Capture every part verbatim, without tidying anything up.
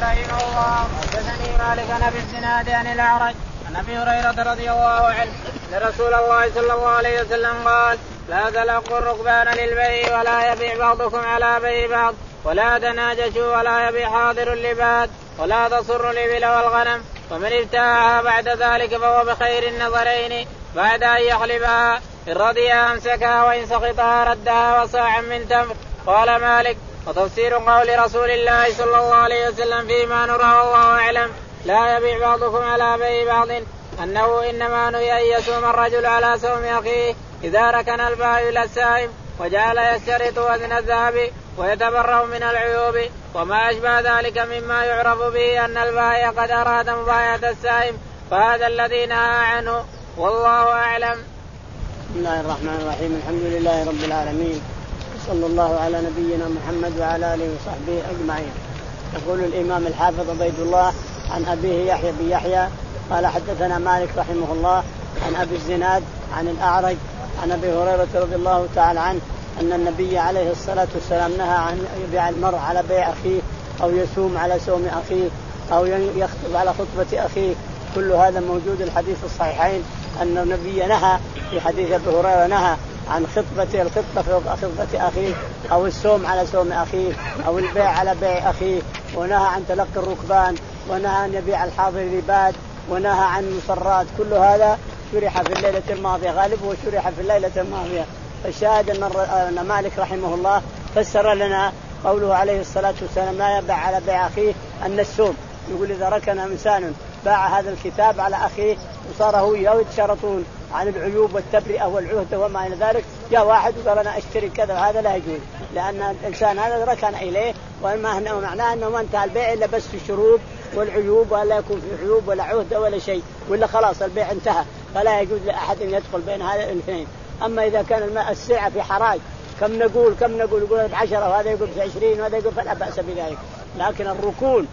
رحمه الله حدثني مالك عن ابي الزناد عن الاعرج عن ابي هريره رضي الله عنه ان رسول الله صلى الله عليه وسلم قال لا تلقوا الركبان للبيع ولا يبيع بعضكم على بيع بعض ولا تناجشوا ولا يبيع حاضر لباد ولا تصر الإبل والغنم ومن ابتاعها بعد ذلك فهو بخير النظرين بعد أن يحلبها إن رضيها أمسكها وإن سقطها ردها وصاعا من تمر. قال مالك وتفسير قول رسول الله صلى الله عليه وسلم فيما نرى والله أعلم لا يبيع بعضكم على بيع بعض أنه إنما نهي أن يسوم الرجل على سوم أخيه إذا ركن البائع إلى السائم وجعل يشترط وزن الذهب ويتبرأ من العيوب وما أشبه ذلك مما يعرف به أن البائع قد أراد مبايعة السائم فهذا الذي نهى عنه والله أعلم. بسم الله الرحمن الرحيم الحمد لله رب العالمين صلى الله على نبينا محمد وعلى آله وصحبه أجمعين. يقول الإمام الحافظ عبيد الله عن أبيه يحيى بن يحيى قال حدثنا مالك رحمه الله عن أبي الزناد عن الأعرج عن أبي هريرة رضي الله تعالى عنه أن النبي عليه الصلاة والسلام نهى عن يبيع المرء على بيع أخيه أو يسوم على سوم أخيه أو يخطب على خطبة أخيه. كل هذا موجود الحديث الصحيحين أن النبي نهى في حديث أبي هريرة نهى عن خطبة الخطبة فوق خطبة أخيه أو السوم على سوم أخيه أو البيع على بيع أخيه ونهى عن تلقي الركبان ونهى أن يبيع الحاضر لباد ونهى عن المصرات. كل هذا شرح في الليلة الماضية غالبه شرح في الليلة الماضية. فالشاهد أن مالك رحمه الله فسر لنا قوله عليه الصلاة والسلام لا يبيع على بيع أخيه أن السوم. يقول إذا ركن إنسان باع هذا الكتاب على أخيه وصار هو يتشارطون عن العيوب والتبرئة والعهدة وما إلى ذلك جاء واحد وقال أنا أشتري كذا هذا لا يجوز لأن الإنسان هذا ركن إليه وما معناه أنه ما انتهى البيع إلا بس في الشروط والعيوب ولا يكون في عيوب ولا عهدة ولا شيء ولا خلاص البيع انتهى فلا يجوز لأحد أن يدخل بين هذا الاثنين. أما إذا كان الماء السلعة في حراج كم نقول كم نقول يقول بعشرة وهذا يقول بعشرين وهذا يقول فلا بأس بذلك. لكن الركون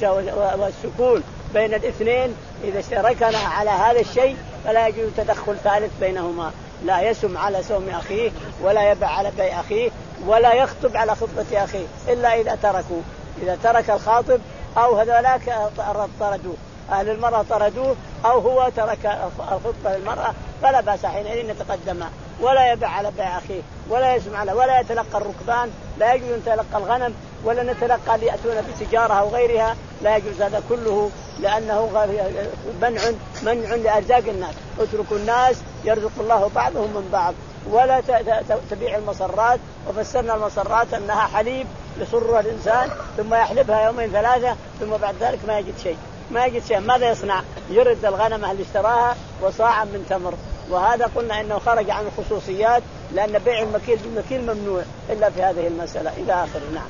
والسكون بين الاثنين إذا ركن على هذا الشيء فلا يجوز تدخل ثالث بينهما. لا يسم على سوم أخيه ولا يبيع على بيع أخيه ولا يخطب على خطبة أخيه إلا إذا تركوا إذا ترك الخاطب أو هذولاك طردوه أهل المرأة طردوه أو هو ترك الخطبة للمرأة فلا بأس حينئذ نتقدم. ولا يبيع على بيع أخيه ولا يسمع على ولا يتلقى الركبان لا يجوز أن تلقى الغنم ولا نتلقى ليأتون بتجارة أو غيرها لا يجوز هذا كله لأنه منع منع لأرزاق الناس. اتركوا الناس يرزق الله بعضهم من بعض ولا تبيع المصرات. وفسرنا المصرات أنها حليب يصرها الإنسان ثم يحلبها يومين ثلاثة ثم بعد ذلك ما يجد شيء ما يجد شيء. ماذا يصنع؟ يرد الغنم اللي اشتراها وصاعا من تمر. وهذا قلنا إنه خرج عن الخصوصيات لأن بيع المكيل بالمكيل ممنوع إلا في هذه المسألة إلى آخر. نعم.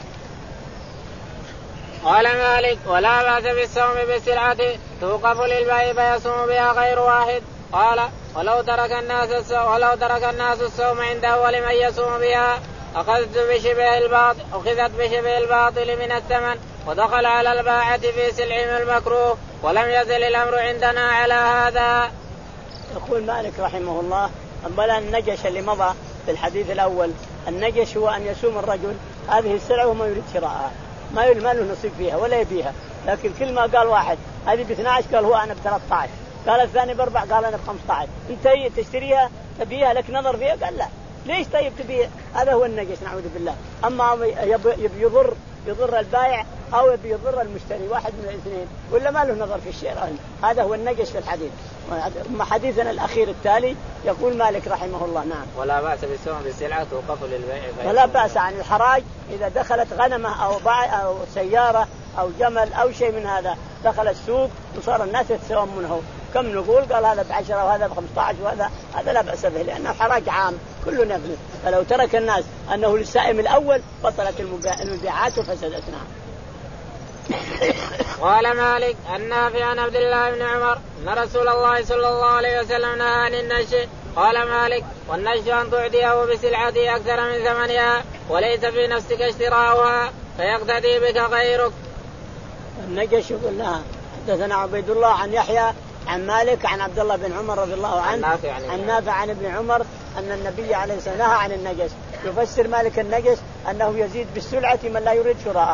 قال مالك ولا بأس بالصوم بالسلعة توقف للبيع فيصوم بها غير واحد. قال ولو ترك الناس ولو ترك الناس الصوم عند أول من يصوم بها أخذت بشبه الباطل أخذت بشبه الباطل من الثمن ودخل على الباعة في سلعهم المكروه ولم يزل الأمر عندنا على هذا. يقول مالك رحمه الله أولا النجش اللي مضى في الحديث الأول النجش هو أن يسوم الرجل هذه السلعة وما يريد شراءها ما يريد ما له نصيب فيها ولا يبيها. لكن كل ما قال واحد هذه ب اثني عشر قال هو أنا ب ثلاثة عشر قال الثاني بأربع قال أنا ب خمسة عشر أنت تشتريها تبيها لك نظر فيها قال لا ليش طيب تبيها. هذا هو النجش نعوذ بالله. أما يبي يضر يضر البائع أو يبي يضر المشتري واحد من الاثنين ولا ما له نظر في الشراء هذا هو النجش في الحديث. ثم حديثنا الأخير التالي يقول مالك رحمه الله نعم ولا بأس بالسوم بالسلعة توقف للبيع ولا بأس عن الحراج إذا دخلت غنمة أو باع أو سيارة أو جمل أو شيء من هذا دخل السوق وصار الناس يتسوون منه كم نقول قال هذا بعشرة وهذا بخمسة عشر وهذا هذا لا بأس به لأن الحراج عام كله نفذ. فلو ترك الناس أنه للسائم الأول بطلت المبيعات وفسدت. نعم. قال مالك النافع عن عبد الله بن عمر أن رسول الله صلى الله عليه وسلم نهى عن النش. قال مالك والنش أن تعديه بسلعته أكثر من ثمنها وليس في نفسك اشتراؤها فيقتدي بك غيرك. النجش قلنا حدثنا عبيد الله عن يحيى عن مالك عن عبد الله بن عمر رضي الله عنه عن نافع عن ابن عمر أن النبي عليه الصلاة والسلام نهى عن النجس. يفسر مالك النجس أنه يزيد بالسلعة من لا يريد شراءها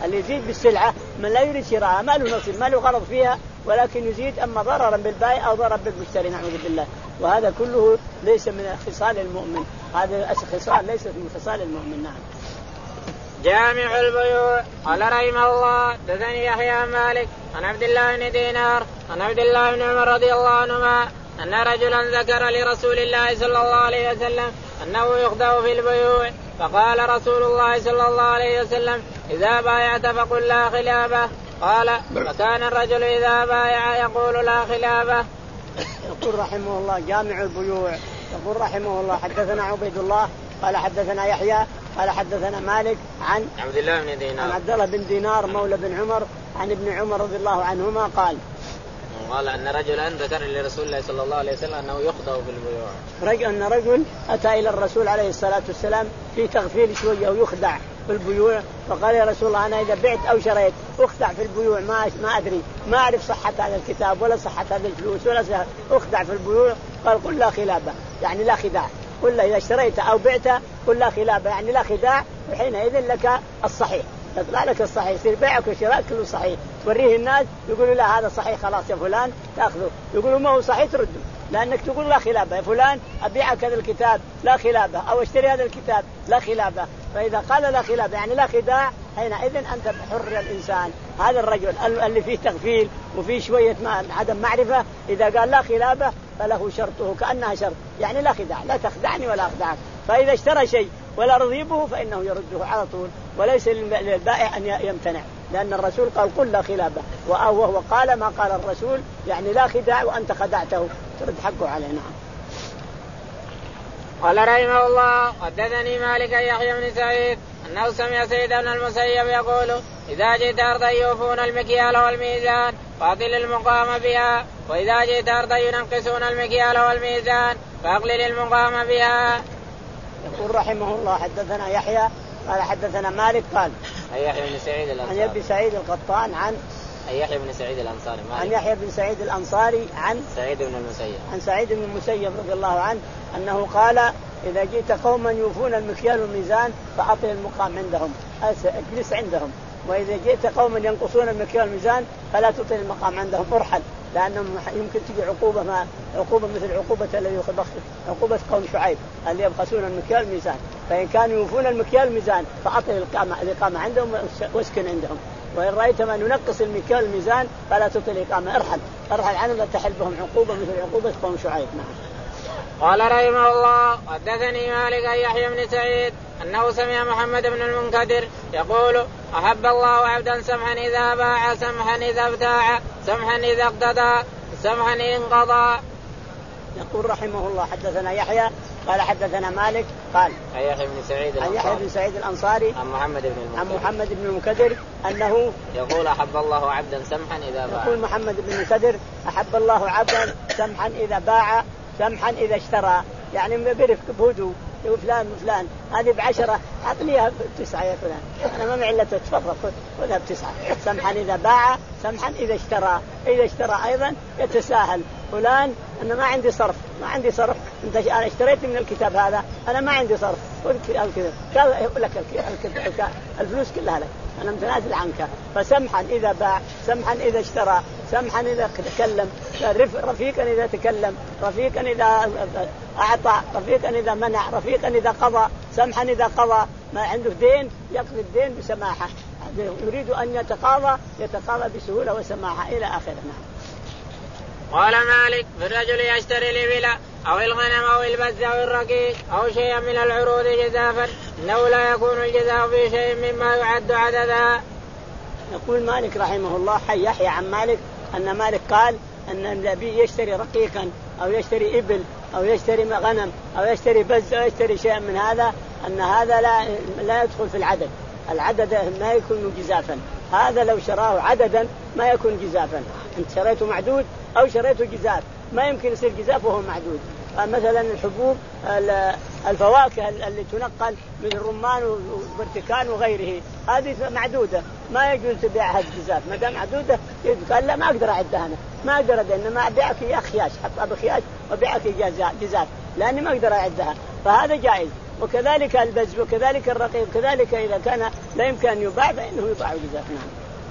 اللي يزيد بالسلعة من لا يريد شراءها ما له نصيب ما له غرض فيها ولكن يزيد أما ضررا بالبائع أو ضررا بالمشتري نعوذ بالله. وهذا كله ليس من خصال المؤمن، هذا خصال ليس من خصال المؤمن. نعم. جامع البيوع. قال رحمه الله حدثني يحيى عن مالك عن عبد الله بن دينار عن عبد الله بن عمر رضي الله عنهما أن رجلا ذكر لرسول الله صلى الله عليه وسلم أنه يخدع في البيوع فقال رسول الله صلى الله عليه وسلم إذا بايعت فقل لا خلافه. قال فكان الرجل إذا بايع يقول لا خلافه. يقول رحمه الله جامع البيوع. يقول رحمه الله حدثنا عبيد الله قال حدثنا يحيى قال حدثنا مالك عن عبد الله بن دينار عن عبد الله بن دينار مولى بن عمر عن ابن عمر رضي الله عنهما قال قال أن رجلا ذكر لرسول الله صلى الله عليه وسلم أنه يخدع في البيوع. رجل أن رجل أتى إلى الرسول عليه الصلاة والسلام في تغفيل شوية ويخدع في البيوع فقال يا رسول الله أنا إذا بعت أو شريت أخدع في البيوع ما ما أدري ما أعرف صحة هذا الكتاب ولا صحة هذا الفلوس ولا أخدع في البيوع. قال قل لا خلافة يعني لا خداع. قل إذا اشتريت أو بعت قل لا خلافة يعني لا خداع وحينئذ لك الصحيح يطلع لك الصحيح يصير بيعك وشراءك كله صحيح. توريه الناس يقولوا لا هذا صحيح خلاص يا فلان تأخذه يقولوا ما هو صحيح ترده لأنك تقول لا خلافة يا فلان أبيعك هذا الكتاب لا خلافة أو اشتري هذا الكتاب لا خلافة. فإذا قال لا خلافة يعني لا خداع حينئذ أنت حر الإنسان. هذا الرجل اللي فيه تغفيل وفيه شوية عدم معرفة إذا قال لا خلافة فله شرطه كأنها شرط يعني لا خداع لا تخدعني ولا أخدعك. فإذا اشترى شيء ولا رضي به فإنه يرده على طول وليس للبائع أن يمتنع لأن الرسول قال قل لا خلافة وهو قال ما قال الرسول يعني لا خداع وأنت خدعته ترد حقه عليه. نعم. قال رحمه الله حدثني مالك يحيى بن سعيد أنه سمع سعيد بن المسيب يقول إذا جئت أرضا يوفون المكيال والميزان فأقل المقام بها وإذا جئت أرضا ينقصون المكيال والميزان فأقلل المقام بها. يقول رحمه الله حدثنا يحيى قال حدثنا مالك قال عن يحيى بن سعيد الأنصاري عن ابن سعيد القطان عن عن يحيى بن سعيد الأنصاري عن يحيى بن سعيد الأنصاري عن سعيد بن المسيب عن سعيد بن المسيب رضي الله عنه أنه قال إذا جئت قوما يوفون المكيال والميزان فأطل المقام عندهم اجلس عندهم وإذا جئت قوما ينقصون المكيال والميزان فلا تطل المقام عندهم ارحل لأنهم يمكن تجي عقوبة ما عقوبة مثل عقوبة الذي يخبخ عقوبة قوم شعيب اللي يبخسون المكيال والميزان. فإن كانوا يوفون المكيال والميزان فأطل الإقامة الإقامة عندهم واسكن عندهم. وإن رأيت من ينقص المكيال والميزان فلا تطل الإقامة ارحل ارحل عنهم لا تحل بهم عقوبة مثل عقوبة قوم شعيب. نعم. قال رحمه الله حدثني مالك عن يحيى بن سعيد أنه سمع محمد بن المنكدر يقول أحب الله عبدا سمحا إذا باع سمحا إذا ابتاع سمحا إذا اقتدى سمحا إن قضى. يقول رحمه الله حدثنا يحيى قال حدثنا مالك قال عن يحيى بن سعيد عن يحيى بن سعيد الأنصاري عن محمد بن المنكدر عن محمد بن المنكدر أنه يقول أحب الله عبدا سمحا إذا باع. يقول محمد بن المنكدر أحب الله عبدا سمحا إذا باع سمحا إذا اشترى يعني برفق بهدوء فلان وفلان هذه بعشرة أعطنيها بتسعة يا فلان أنا ما معي تتفرق خذها بتسعة. سمحا إذا باع سمحا إذا اشترى إذا اشترى أيضا يتساهل فلان أنا ما عندي صرف ما عندي صرف أنت أنا اشتريت من الكتاب هذا أنا ما عندي صرف خذ كذا قال لك الفلوس كلها لك أنا متنازل عنك. فسمحا إذا باع سمحا إذا اشترى سمحا إذا تكلم رفيقا إذا تكلم رفيقا إذا أعطى رفيقا إذا منع رفيقا إذا قضى سمحا إذا قضى ما عنده دين يقضي الدين بسماحة يريد أن يتقاضى يتقاضى بسهولة وسماحة إلى آخره. نعم. قال مالك في الرجل يشتري الإبل أو الغنم أو البز أو الرقيق أو شيئا من العروض جزافا إنه لا يكون الجزاء في شيء مما يعد عددا. يقول مالك رحمه الله حي يحيى عن مالك أن مالك قال أن النبي يشتري رقيقا أو يشتري إبل أو يشتري غنم أو يشتري بز أو يشتري شيئا من هذا أن هذا لا لا يدخل في العدد. العدد ما يكون جزافا. هذا لو شراه عددا ما يكون جزافا. أنت شريته معدود أو شريته جزاف ما يمكن يصير جزاف وهو معدود. مثلا الحبوب الفواكه اللي تنقل من الرمان والبرتقال وغيره هذه معدودة ما يجوز تبيعها جزاف ما دام معدودة. قال لا ما أقدر أعدها أنا ما أقدر أعدها إنما أبيعك يا خياش حطها بخياش وبيعك جزاف لأني ما أقدر أعدها فهذا جائز. وكذلك البز وكذلك الرقيق وكذلك إذا كان لا يمكن أن يباع فإنه يباع بجزاء. نعم.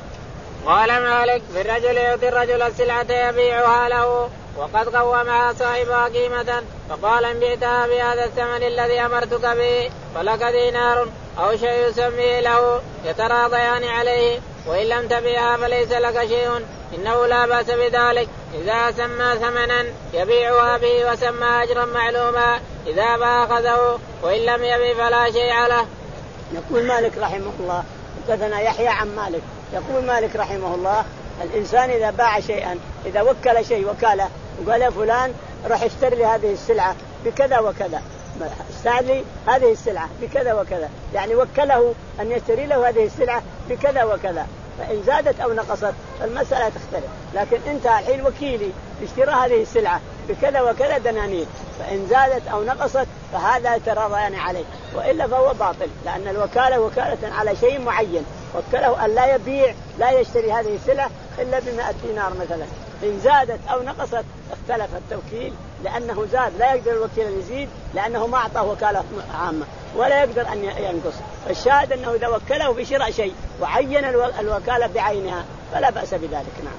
قال مالك في الرجل يعطي الرجل السلعة يبيعها له وقد قومها صاحبها قيمة فقال إن بعتها بهذا الثمن الذي أمرتك به فلك دينار أو شيء يسميه له يتراضيان عليه وإن لم تبيعها فليس لك شيء إنه لا بأس بذلك إذا سمى ثمنا يبيعها به وسمى أجرا معلوما إذا فأخذه وإن لم يبي فلا شيء له. يقول مالك رحمه الله حدثنا يحيى عن مالك يقول مالك رحمه الله الإنسان إذا باع شيئا إذا وكل شيء وكاله وقال يا فلان راح اشتري لي هذه السلعة بكذا وكذا اشتري لي هذه السلعة بكذا وكذا يعني وكله أن يشتري له هذه السلعة بكذا وكذا فإن زادت أو نقصت فالمسألة تختلف لكن أنت الحين وكيلي اشترى هذه السلعة بكذا وكذا دنانير فإن زادت أو نقصت فهذا يتراضيان عليه وإلا فهو باطل لأن الوكالة وكالة على شيء معين وكله أن لا يبيع لا يشتري هذه السلعة إلا بمئة دينار مثلا إن زادت أو نقصت اختلف التوكيل لأنه زاد لا يقدر الوكيل أن يزيد لأنه ما أعطاه وكالة عامة ولا يقدر أن ينقص فالشاهد أنه إذا وكله بشراء شيء وعين الوكالة بعينها فلا بأس بذلك. نعم.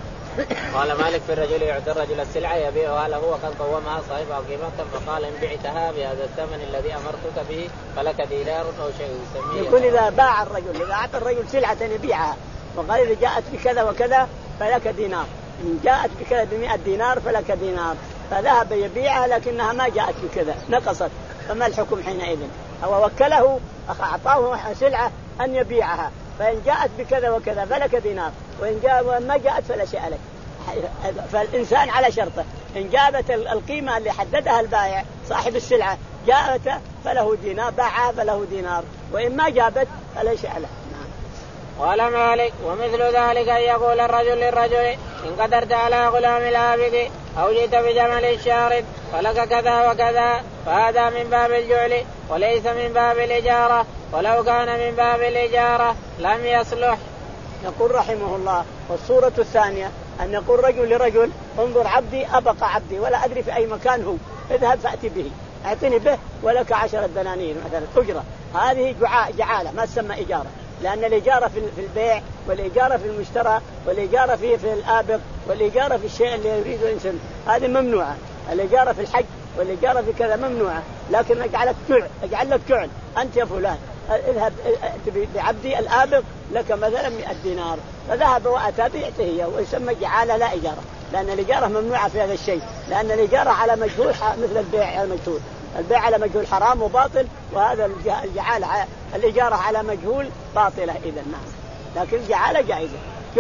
قال مالك في الرجل يعطي الرجل السلعة يبيعها له وقد قومها صاحبها قيمة فقال إن بعتها بهذا الثمن الذي أمرتك به فلك دينار أو شيء يسميه. يقول إذا باع الرجل إذا أعطى الرجل سلعة يبيعها وقال إذا جاءت بكذا وكذا فلك دينار إن جاءت بكذا بمئة دينار فلك دينار فذهب يبيعها لكنها ما جاءت بكذا نقصت فما الحكم حينئذ؟ هو وكله أعطاه سلعة أن يبيعها فإن جاءت بكذا وكذا فلك دينار وإن جاء ما جاءت فلا شيء عليك. فالإنسان على شرطه إن جابت القيمة اللي حددها البائع صاحب السلعة جاءت فله دينار باعها فله دينار وإن ما جابت فلا شيء عليه. قال مالك ومثل ذلك أن يقول الرجل للرجل إن قدرت على غلام العابد أو جئت بجمل الشارد فلك كذا وكذا فهذا من باب الجعل وليس من باب الإجارة ولو كان من باب الإجارة لم يصلح. يقول رحمه الله والصورة الثانية أن يقول رجل لرجل انظر عبدي أبقى عبدي ولا أدري في أي مكان هو اذهب فأتي به أعطني به ولك عشرة دنانير مثلا أجرة هذه جعالة ما تسمى إجارة لأن الإجارة في البيع والإجارة في المشترى والإجارة في في الآبق والإجارة في الشيء اللي يريد الإنسان هذه ممنوعة. الإجارة في الحج والإجارة في كذا ممنوعة لكن أجعلك جعل أجعل لك جعل أنت يا فلان اذهب بعبدي الآبق لك مثلا مئة دينار فذهب وأتى بيعته هي ويسمى جعالة لا إجارة لأن الإجارة ممنوعة في هذا الشيء لأن الإجارة على مجهول مثل البيع على مجهول البيع على مجهول حرام وباطل وهذا الجعالة الإجارة على مجهول باطلة إذا. نعم. لكن الجعالة جائزة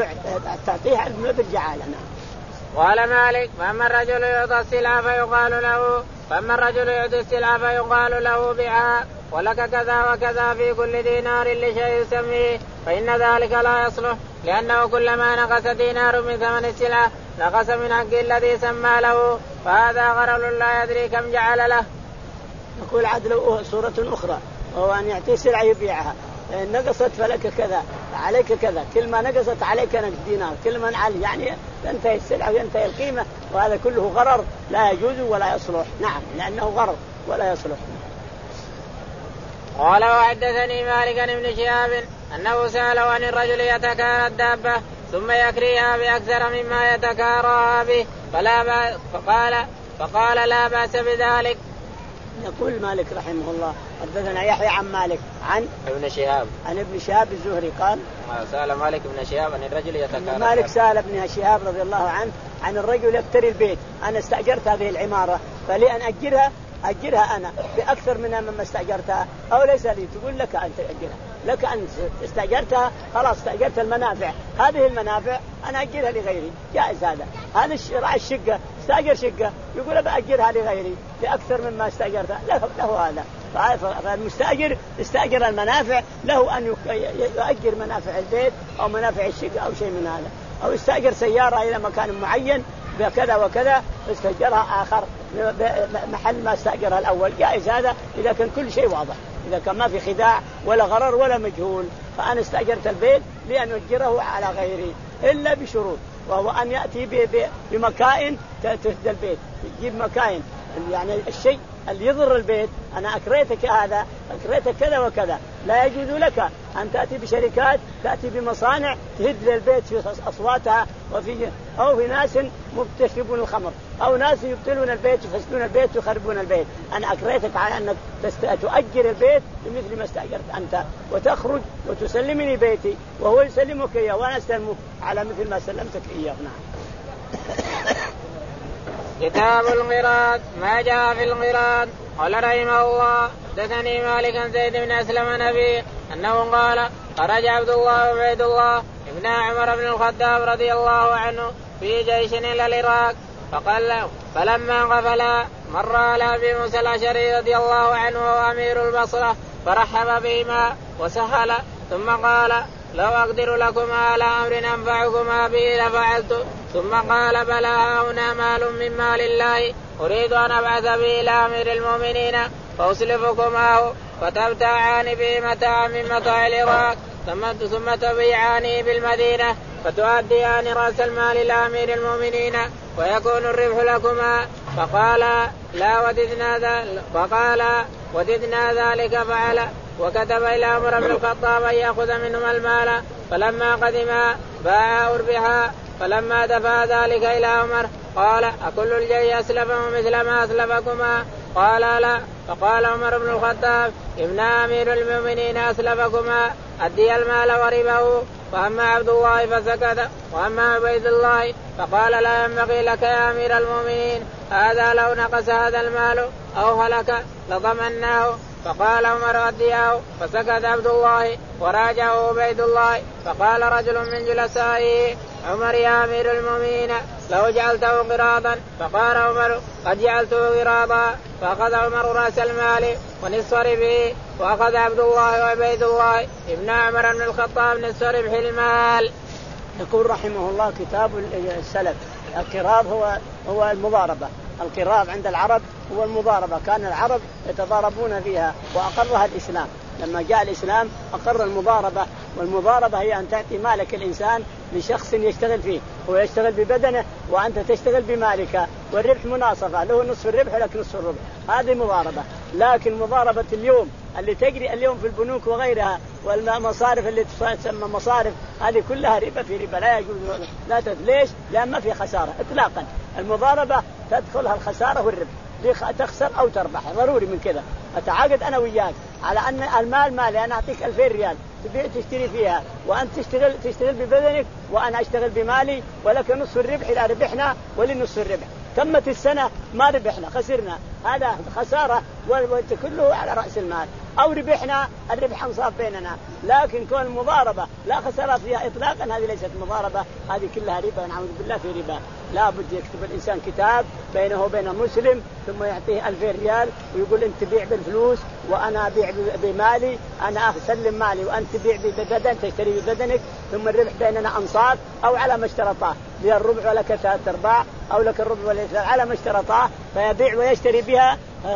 تعطيها بالجعالة. نعم. قال مالك فأما الرجل يعطى السلعة فيقال له فأما الرجل يعطي السلعة فيقال له بيعها ولك كذا وكذا في كل دينار لشيء يسميه فإن ذلك لا يصلح لأنه كلما نقص دينار من ثمن السلعة نقص من حق الذي سمى له فهذا غرر لا يدري كم جعل له. يقول عدل صورة أخرى وهو أن يعطي سلعة يبيعها إن نقصت فلك كذا عليك كذا كل ما نقصت عليك دينار كل ما علي يعني تنتهي السلعة وينتهي القيمة وهذا كله غرر لا يجوز ولا يصلح. نعم لأنه غرر ولا يصلح. قال وحدثني مالك عن ابن شهاب أنه سأله عن الرجل يتكارى الدابة ثم يكريها بأكثر مما يتكارى به فلا بأس فقال فقال لا بأس بذلك. يقول مالك رحمه الله حدثنا يحيى عن مالك عن ابن شهاب عن ابن شهاب الزهري قال سأل مالك ابن شهاب عن الرجل يتكارى مالك سأل ابن شهاب رضي الله عنه عن الرجل يكتري البيت أنا استأجرت هذه العمارة فلي أن أجرها أجرها أنا بأكثر من مما استأجرتها أو ليس لي تقول لك أن تأجرها لك أن استأجرتها خلاص استأجرت المنافع هذه المنافع أنا أجرها لغيري جائز هذا. هذا راعي الشقة استأجر شقة يقول بأجرها لغيري بأكثر مما استأجرتها له, له هذا. فالمستأجر استأجر المنافع له أن يؤجر منافع البيت أو منافع الشقة أو شيء من هذا أو استأجر سيارة إلى مكان معين بكذا وكذا استأجرها آخر محل ما استأجرها الأول جائز هذا إذا كان كل شيء واضح إذا كان ما في خداع ولا غرر ولا مجهول. فأنا استأجرت البيت لأن أجره على غيري إلا بشروط وهو أن يأتي بمكائن تهدى البيت يجيب مكائن يعني الشيء اللي يضر البيت أنا أكريتك هذا أكريتك كذا وكذا لا يجوز لك أن تأتي بشركات تأتي بمصانع تهد للبيت في أصواتها، وفي أو في ناس مبتشربون الخمر، أو ناس يبطلون البيت يفسدون البيت ويخربون البيت. أنا أكرهتك على أنك تؤجر البيت بمثل ما استأجرت أنت، وتخرج وتسلمني بيتي وهو يسلمك إياه وأنا أسلمك على مثل ما سلمتك إياه. نعم. كتاب القراءة. ما جاء في القراءة. قال رحمه الله حدثني مالك عن زيد بن أسلم نبي أنه قال خرج عبد الله وعبيد الله ابن عمر بن الخطاب رضي الله عنه في جيش إلى العراق، فقال له فلما غفلا مر على أبي موسى الأشعري رضي الله عنه وأمير البصرة فرحب بهما وسهل، ثم قال لو أقدر لكما على أمر أنفعكما به لفعلت، ثم قال بلى هنا مال من مال الله أريد أن أبعث به إلى أمير المؤمنين فأسلفكماه فتبتاعان به متاعا من متاع العراق ثم تبيعانه بالمدينة فتؤديان رأس المال إلى أمير المؤمنين ويكون الربح لكما. فقال لا وددنا ذلك فقال وددنا ذلك فعل، وكتب إلى عمر بن الخطاب أن يأخذ منهما المال، فلما قدما باع أربحا. فلما دفع ذلك إلى عمر قال أكل الجيش أسلفه مثل ما أسلفكما؟ قال لا. فقال عمر بن الخطاب ابن أمير المؤمنين أسلفكما أدي المال وربه. فأما عبد الله فسكت، وأما عبيد الله فقال لا ينبغي لك يا أمير المؤمنين، هذا لو نقص هذا المال أو هلك لضمناه. فقال عمر أديه، فسكت عبد الله وراجعه عبيد الله. فقال رجل من جلسائه عمر يا أمير المؤمنين لو جعلته قراضا. فقال عمر قد جعلته قراضا. فأخذ عمر رأس المال ونصف ربحه، وأخذ عبد الله وعبيد الله ابن عمر بن الخطاب نصف ربح المال. يقول رحمه الله كتاب السلف. القراض هو هو المضاربة. القراض عند العرب هو المضاربة، كان العرب يتضاربون فيها وأقرها الإسلام. لما جاء الإسلام أقر المضاربة، والمضاربة هي أن تعطي مالك الإنسان لشخص يشتغل فيه، هو يشتغل ببدنه وأنت تشتغل بمالك، والربح مناصفة، له نصف الربح ولك نصف الربح، هذه مضاربة. لكن مضاربة اليوم اللي تجري اليوم في البنوك وغيرها والمصارف اللي تسمى مصارف، هذه كلها ربا في ربا، لا يجوز. لا تد... ليش؟ لأن ما في خسارة إطلاقا. المضاربة تدخلها الخسارة والربح، تخسر أو تربح، ضروري من كذا. أتعاقد أنا وياك على أن المال مالي، أنا أعطيك ألفين ريال تبيع تشتري فيها، وأنت تشتغل تشتغل ببدنك وأنا أشتغل بمالي، ولك نصف الربح إذا ربحنا ولنصف الربح. تمت السنة ما ربحنا خسرنا، هذا خسارة وانت كله على رأس المال. أو ربحنا الربح انصاف بيننا. لكن كون المضاربة لا خسارة فيها إطلاقا، هذه ليست مضاربة، هذه كلها ربا، نعوذ بالله في ربا. لا بد يكتب الإنسان كتاب بينه وبين مسلم، ثم يعطيه ألفين ريال ويقول أنت بيع بالفلوس وأنا أبيع بمالي، أنا أسلم مالي وأنت بيع ببدن تشتري ببدنك، ثم الربح بيننا أنصاف أو على ما اشترطاه، لي الربع ولك ثلاث أرباع أو لك الربع ولك على ما اشترطاه، فيبيع ويشتري بها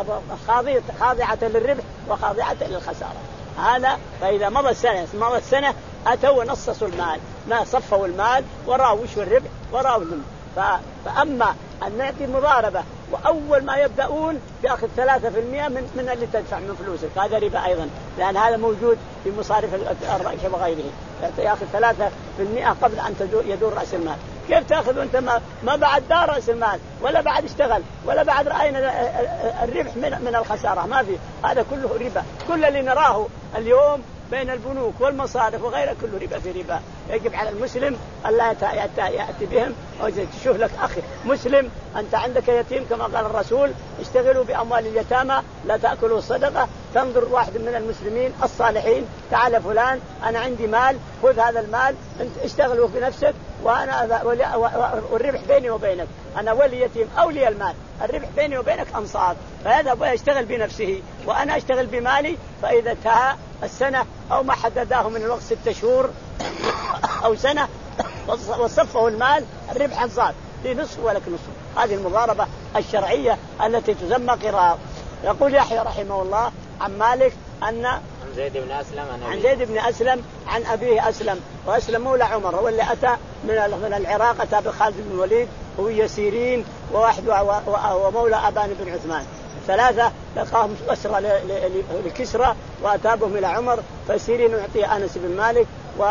خاضعة للربح وخاضعة للخسارة. هذا فإذا مضى السنة مضى السنة أتوا ونصصوا المال، ما صفوا المال وراوا وش الربح وراوا الذنب. فأما أن نعطي مضاربة وأول ما يبدأون بأخذ ثلاثة في المئة من, من اللي تدفع من فلوسك، هذا ربا أيضا، لأن هذا موجود في مصارف الرأي وغيره، يأخذ ثلاثة في المئة قبل أن يدور رأس المال. كيف تأخذ وأنت ما, ما بعد دار رأس المال ولا بعد اشتغل ولا بعد رأينا الربح من, من الخسارة؟ ما في، هذا كله ربا. كل اللي نراه اليوم بين البنوك والمصارف وغيرها كله ربا في ربا. يجب على المسلم ألا يأتي بهم. تشوف لك أخي مسلم أنت عندك يتيم كما قال الرسول اشتغلوا بأموال اليتامى لا تأكلوا الصدقة. تنظر واحد من المسلمين الصالحين تعال فلان أنا عندي مال خذ هذا المال انت اشتغلوا في نفسك وأنا والربح بيني وبينك، أنا ولي يتيم أولي المال، الربح بيني وبينك أنصاف، فهذا يشتغل بنفسه وأنا أشتغل بمالي. فإذا انتهى السنة أو ما حدداه من الوقت ستة شهور أو سنة وصفه المال الربح أنصاف، في نصف ولك نصف. هذه المضاربة الشرعية التي تسمى قراض. يقول يحيى رحمه الله عن مالك أن عن زيد بن أسلم عن زيد بن أسلم عن أبيه أسلم، وأسلم مولى عمر هو اللي أتى من من العراق، أتى بخالد بن الوليد هو يسيرين وواحد ومولى أبان بن عثمان. ثلاثة لقاهم أسرى لكسرى وأتابهم إلى عمر، فسيرين يعطي أنس بن مالك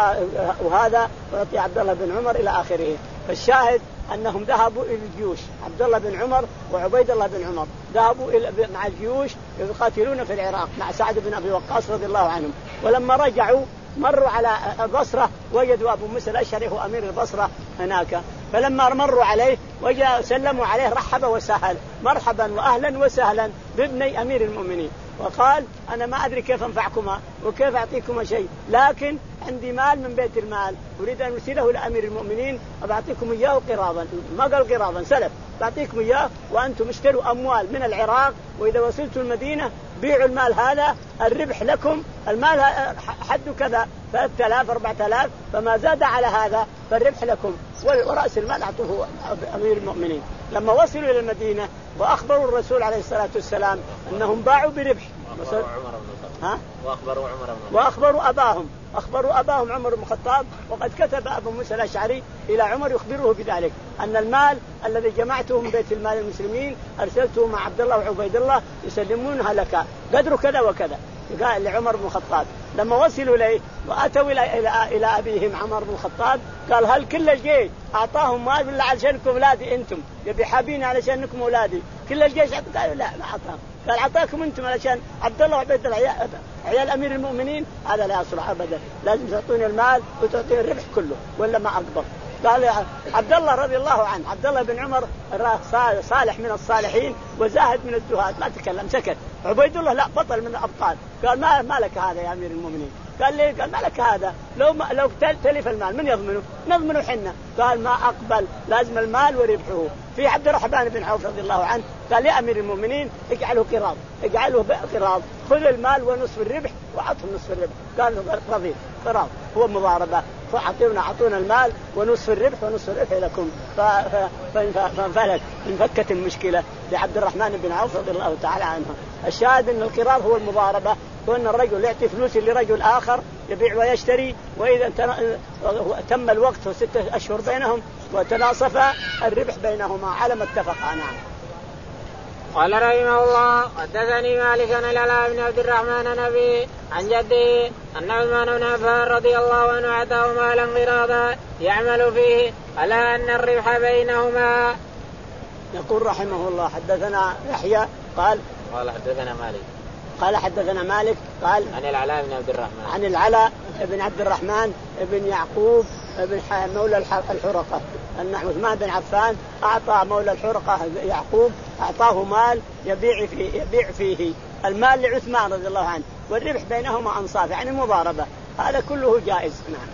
وهذا يعطي عبد الله بن عمر إلى آخره. فالشاهد أنهم ذهبوا إلى الجيوش، عبد الله بن عمر وعبيد الله بن عمر ذهبوا مع الجيوش يقاتلون في العراق مع سعد بن أبي وقاص رضي الله عنهم. ولما رجعوا مروا على البصرة وجدوا أبو موسى الأشعري هو أمير البصرة هناك، فلما مروا عليه وجاء سلموا عليه رحب وسهل مرحبا وأهلا وسهلا بابني أمير المؤمنين، وقال أنا ما أدري كيف أنفعكما وكيف أعطيكما شيء، لكن عندي مال من بيت المال أريد أن أرسله لأمير المؤمنين أبعطيكم إياه قراضا، ما قال قراضا سلف، بعطيكم إياه وأنتم اشتروا أموال من العراق، وإذا وصلتوا المدينة بيعوا المال هذا الربح لكم، المال حد كذا ثلاثة آلاف أربعة آلاف، فما زاد على هذا فالربح لكم، ورأس المال أعطوه أمير المؤمنين. لما وصلوا إلى المدينة وأخبروا الرسول عليه الصلاة والسلام أنهم باعوا بربح، ها؟ وأخبروا عمر وأخبروا أباهم أخبروا أباهم عمر بن الخطاب، وقد كتب أبو موسى الأشعري إلى عمر يخبره بذلك أن المال الذي جمعته من بيت المال المسلمين أرسلته مع عبد الله وعبيد الله يسلمونها لك قدر كذا وكذا. قال لعمر بن الخطاب لما وصلوا إليه وأتوا إلى إلى إلى أبيهم عمر بن الخطاب قال هل كل الجيش أعطاهم مال ولا علشانكم أولادي أنتم يبي حابين علشانكم أولادي كل الجيش؟ قالوا لا ما أعطاهم. قال أعطاكم أنتم علشان عبد الله وعبيد الله عيال أمير المؤمنين، هذا لا يصلح أبدا، لازم تعطوني المال وتعطوني الربح كله ولا ما أقبل. قال عبد الله رضي الله عنه عبد الله بن عمر صالح من الصالحين وزاهد من الزهاد ما تكلم سكت. عبيد الله لا بطل من الأبطال، قال ما ما لك هذا يا أمير المؤمنين؟ قال لي قال ما لك هذا لو ما لو تلف المال من يضمنه؟ نضمنه حنا. قال ما أقبل لازم المال وربحه. في عبد الرحمن بن عوف رضي الله عنه قال يا أمير المؤمنين اجعله قراض اجعله قراض خذ المال ونصف الربح وعطهم نصف الربح. قال رضي قراض هو مضاربة، فأعطونا أعطونا المال ونصف الربح ونصف الربح لكم. فانفلت انفكت المشكلة لعبد الرحمن بن عوف رضي الله تعالى عنه. الشاهد أن القراض هو المضاربة، وأن الرجل يعطي فلوس لرجل آخر يبيع ويشتري، وإذا تم الوقت ستة أشهر بينهم وتناصف الربح بينهما على ما اتفقا. نعم. قال رحمه الله حدثني مالك عن العلاء بن عبد الرحمن نبي عن جده أن عثمان بن عفان رضي الله عنه أعطاه مالا قراضا يعمل فيه على أن الربح بينهما. يقول رحمه الله حدثنا يحيى قال قال حدثنا مالك قال حدثنا مالك قال عن العلاء بن عبد الرحمن عن العلاء بن عبد الرحمن بن يعقوب بن مولى الحرقة أن عثمان بن عفان أعطى مولى الحرقة يعقوب أعطاه مال يبيع فيه, يبيع فيه المال لعثمان رضي الله عنه والربح بينهما أنصاف يعني مضاربة، هذا كله جائز. نعم.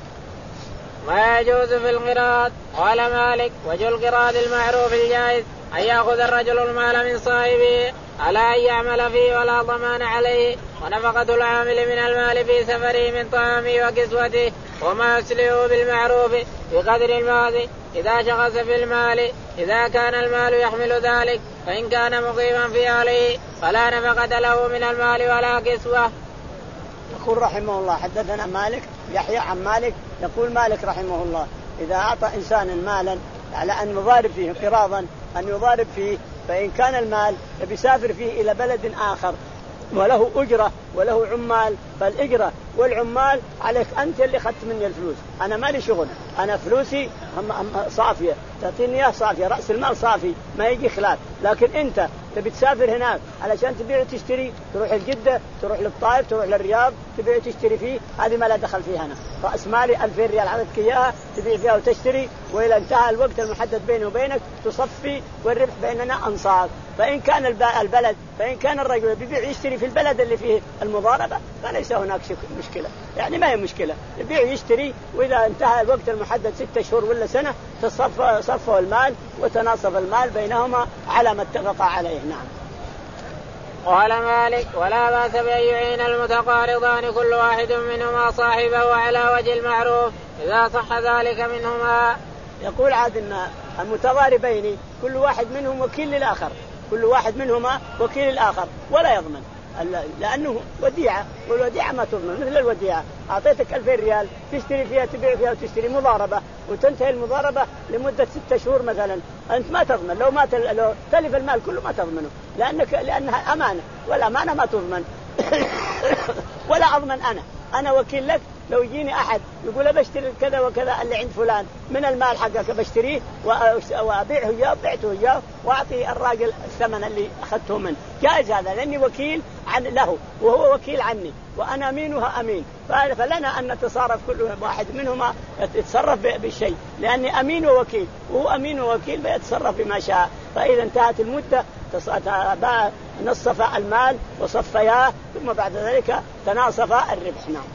ما يجوز في القراض. قال مالك وجه القراض المعروف الجائز أن يأخذ الرجل المال من صاحبه على أن يعمل فيه ولا ضمان عليه، ونفقة العامل من المال في سفره من طعامه وكسوته وما يسليه بالمعروف بقدر المال إذا شخص في المال إذا كان المال يحمل ذلك، فإن كان مقيما في أهله فلا نفقة له من المال ولا كسوة. يقول رحمه الله حدثنا مالك يحيى عن مالك يقول مالك رحمه الله إذا أعطى إنسان مالا على أن يضارب فيه قراضا أن يضارب فيه، فإن كان المال بيسافر فيه إلى بلد آخر وله أجرة وله عمال، فالأجرة والعمال عليك أنت اللي أخذت مني الفلوس، أنا مالي شغل، أنا فلوسي صافية تعطيني إياه صافية، رأس المال صافي ما يجي خلاف. لكن أنت تبي تسافر هناك علشان تبيع وتشتري، تروح الجدة تروح للطائف تروح للرياض تبيع وتشتري فيه، هذه ما لا دخل فيها أنا، رأس مالي ألفين ريال عطتك إياها تبيع فيها وتشتري، وإذا انتهى الوقت المحدد بيني وبينك تصفي والربح بيننا أنصاف. فإن كان البلد فإن كان الرجل يبيع يشتري في البلد اللي فيه المضاربة فليس هناك مشكلة، يعني ما هي مشكلة، يبيع يشتري، وإذا انتهى الوقت المحدد ستة شهور ولا سنة تصفى صفوا المال وتناصف المال بينهما على ما اتفقا عليه. نعم. قال مالك ولا بأس بأن يعين المتقارضان كل واحد منهما صاحبه على وجه المعروف إذا صح ذلك منهما. يقول عاد أن المتضاربين كل واحد منهم وكيل للآخر، كل واحد منهما وكيل الآخر ولا يضمن، لأنه وديعة والوديعة ما تضمن، مثل الوديعة أعطيتك ألفين ريال تشتري فيها تبيع فيها وتشتري مضاربة وتنتهي المضاربة لمدة ستة شهور مثلا، أنت ما تضمن، لو ما تل... لو تلف المال كله ما تضمنه، لأنك لأنها أمانة، والأمانة ما تضمن. ولا أضمن أنا أنا وكيل لك، لو يجيني أحد يقول بشتري كذا وكذا اللي عند فلان من المال حقك بشتريه وأبيعه إياه وبعته إياه وأعطي الراجل الثمن اللي أخذته منه، جائز هذا لأني وكيل عن له وهو وكيل عني وأنا أمينها أمين، فلنا أن نتصرف كل واحد منهما يتصرف بالشيء، لأني أمين ووكيل وهو أمين ووكيل بيتصرف بما شاء. فإذا انتهت المدة نصف المال وصفياه ثم بعد ذلك تناصف الربح. نعم.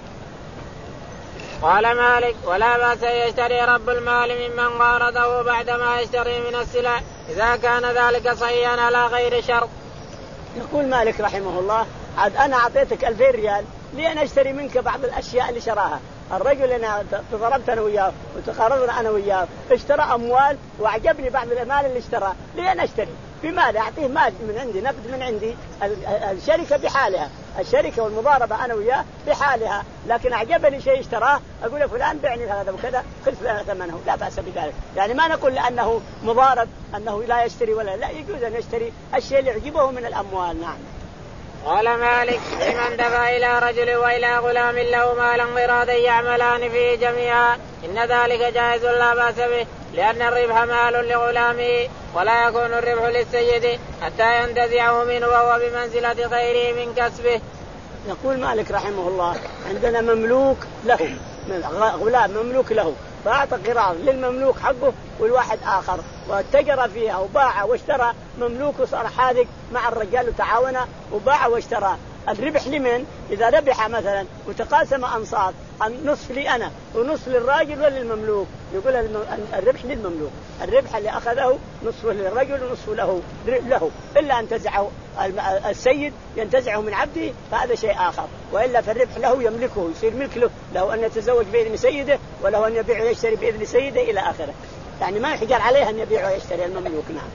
قال مالك: ولا بأس يشتري رب المال ممن قارضه بعدما يشتري من السلع إذا كان ذلك صحيحا على غير شرط. يقول مالك رحمه الله: عاد أنا أعطيتك ألفين ريال لي أنا أشتري منك بعض الأشياء اللي شراها الرجل، أنا تضربت أنا وياه وتقارضنا أنا وياه، اشترى أموال وأعجبني بعض المال اللي اشتراه لي أنا أشتري بماذا؟ أعطيه مال من عندي، نقد من عندي، الشركة بحالها، الشركة والمضاربة أنا وياه بحالها، لكن أعجبني شيء اشتراه أقول له فلان بعني هذا وكذا خذ ثمنه، لا بأس بذلك. يعني ما نقول لأنه مضارب أنه لا يشتري ولا لا، يجوز أن يشتري الشيء اللي يعجبه من الأموال. نعم. قال مالك: لمن دفع إلى رجل وإلى غلام له مالا قراضا يعملان فيه جميعا إن ذلك جائز لا بأس به، لأن الربح مال لغلامه ولا يكون الربح للسيد حتى ينتزعه منه وهو بمنزلة غيره من كسبه. يقول مالك رحمه الله: عندنا مملوك له، غلام مملوك له، فأعطى قراض للمملوك حقه والواحد آخر واتجر فيها وباع واشترى، مملوك وصار حاذق مع الرجال وتعاون وباع واشترى. الربح لمن؟ إذا ربح مثلا وتقاسم أنصاف، النصف لي أنا ونصف للراجل وللمملوك، يقول الربح للمملوك، الربح اللي أخذه نصفه للرجل ونصفه له له إلا أن تنتزعه السيد ينتزعه من عبده فهذا شيء آخر، وإلا فالربح له يملكه يصير ملك له، له أن يتزوج بإذن سيده وله أن يبيع ويشتري بإذن سيده إلى آخره، يعني ما يحجر عليه أن يبيع ويشتري المملوك. نعم.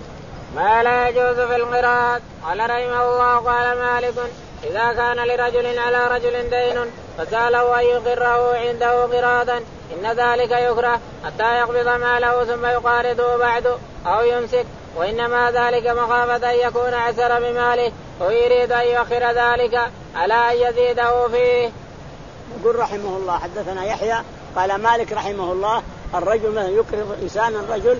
ما لا يجوز في القراض. قال رحمه الله: قال مالك: إذا كان لرجل على رجل دين فسأله أن يقره عنده قراضا إن ذلك يكره حتى يقبض ماله ثم يقارضه بعد أو يمسك، وإنما ذلك مخافة أن يكون عسر بماله ويريد أن يؤخر ذلك على أن يزيده فيه. يقول رحمه الله: حدثنا يحيى قال مالك رحمه الله: الرجل مثلا يقرض إنسانا، الرجل